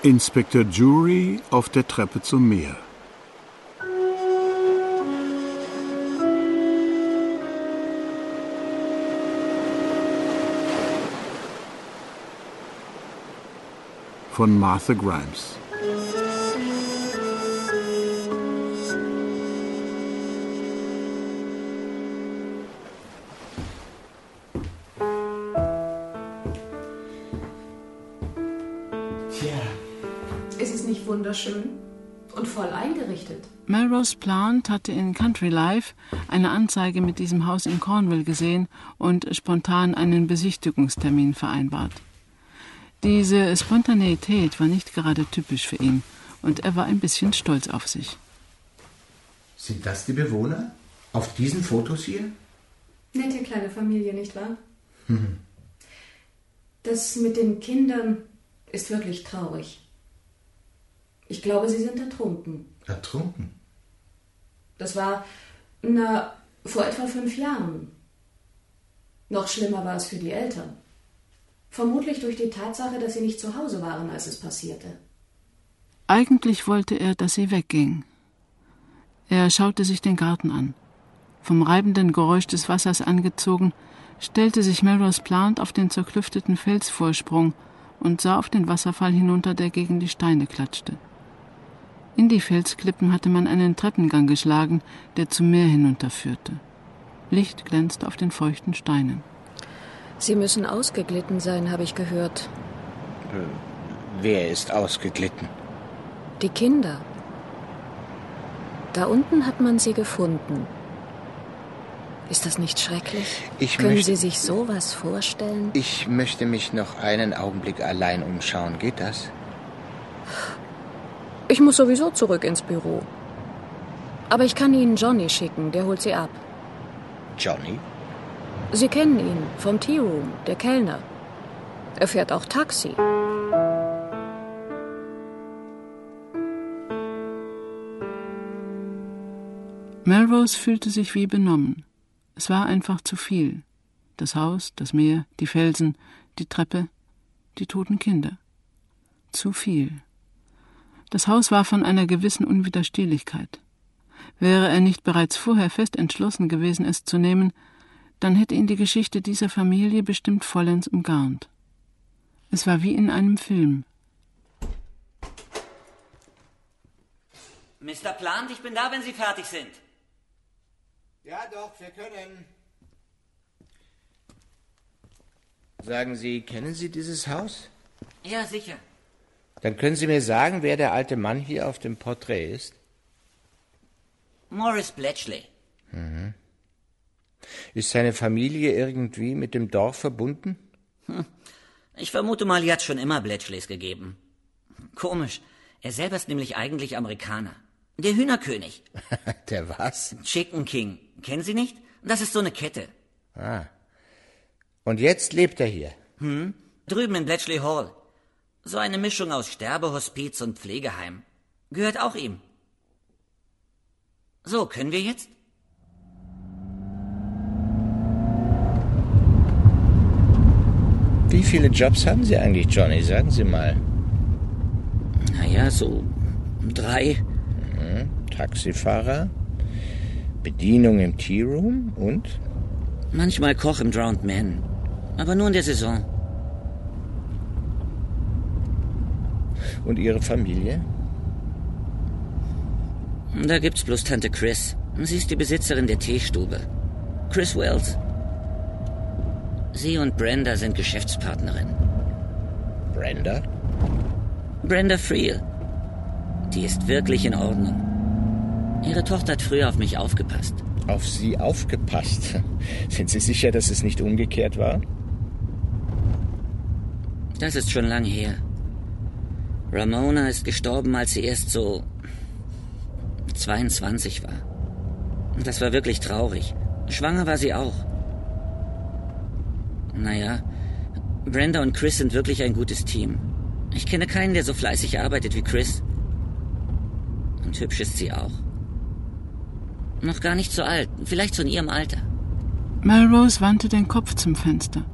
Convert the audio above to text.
Inspektor Jury auf der Treppe zum Meer. Von Martha Grimes. Ist es nicht wunderschön und voll eingerichtet? Melrose Plant hatte in Country Life eine Anzeige mit diesem Haus in Cornwall gesehen und spontan einen Besichtigungstermin vereinbart. Diese Spontaneität war nicht gerade typisch für ihn und er war ein bisschen stolz auf sich. Sind das die Bewohner? Auf diesen Fotos hier? Nette kleine Familie, nicht wahr? Das mit den Kindern ist wirklich traurig. Ich glaube, sie sind ertrunken. Ertrunken? Das war, vor etwa 5 Jahren. Noch schlimmer war es für die Eltern. Vermutlich durch die Tatsache, dass sie nicht zu Hause waren, als es passierte. Eigentlich wollte er, dass sie wegging. Er schaute sich den Garten an. Vom reibenden Geräusch des Wassers angezogen, stellte sich Melrose Plant auf den zerklüfteten Felsvorsprung und sah auf den Wasserfall hinunter, der gegen die Steine klatschte. In die Felsklippen hatte man einen Treppengang geschlagen, der zum Meer hinunterführte. Licht glänzte auf den feuchten Steinen. Sie müssen ausgeglitten sein, habe ich gehört. Wer ist ausgeglitten? Die Kinder. Da unten hat man sie gefunden. Ist das nicht schrecklich? Können Sie sich sowas vorstellen? Ich möchte mich noch einen Augenblick allein umschauen. Geht das? Ich muss sowieso zurück ins Büro. Aber ich kann Ihnen Johnny schicken, der holt Sie ab. Johnny? Sie kennen ihn vom Tea Room, der Kellner. Er fährt auch Taxi. Melrose fühlte sich wie benommen. Es war einfach zu viel. Das Haus, das Meer, die Felsen, die Treppe, die toten Kinder. Zu viel. Das Haus war von einer gewissen Unwiderstehlichkeit. Wäre er nicht bereits vorher fest entschlossen gewesen, es zu nehmen, dann hätte ihn die Geschichte dieser Familie bestimmt vollends umgarnt. Es war wie in einem Film. Mr. Plant, ich bin da, wenn Sie fertig sind. Ja doch, wir können. Sagen Sie, kennen Sie dieses Haus? Ja, sicher. Dann können Sie mir sagen, wer der alte Mann hier auf dem Porträt ist? Morris Bletchley. Mhm. Ist seine Familie irgendwie mit dem Dorf verbunden? Ich vermute mal, hier hat es schon immer Bletchleys gegeben. Komisch, er selber ist nämlich eigentlich Amerikaner. Der Hühnerkönig. Der was? Chicken King. Kennen Sie nicht? Das ist so eine Kette. Ah. Und jetzt lebt er hier? Drüben in Bletchley Hall. So eine Mischung aus Sterbehospiz und Pflegeheim. Gehört auch ihm. So, können wir jetzt? Wie viele Jobs haben Sie eigentlich, Johnny? Sagen Sie mal. Naja, so 3. Taxifahrer, Bedienung im Tea Room und? Manchmal Koch im Drowned Man. Aber nur in der Saison. Und Ihre Familie? Da gibt's bloß Tante Chris. Sie ist die Besitzerin der Teestube. Chris Wells. Sie und Brenda sind Geschäftspartnerin. Brenda? Brenda Friel. Die ist wirklich in Ordnung. Ihre Tochter hat früher auf mich aufgepasst. Auf Sie aufgepasst? Sind Sie sicher, dass es nicht umgekehrt war? Das ist schon lang her. Ramona ist gestorben, als sie erst so 22 war. Das war wirklich traurig. Schwanger war sie auch. Naja, Brenda und Chris sind wirklich ein gutes Team. Ich kenne keinen, der so fleißig arbeitet wie Chris. Und hübsch ist sie auch. Noch gar nicht so alt, vielleicht so in ihrem Alter. Melrose wandte den Kopf zum Fenster.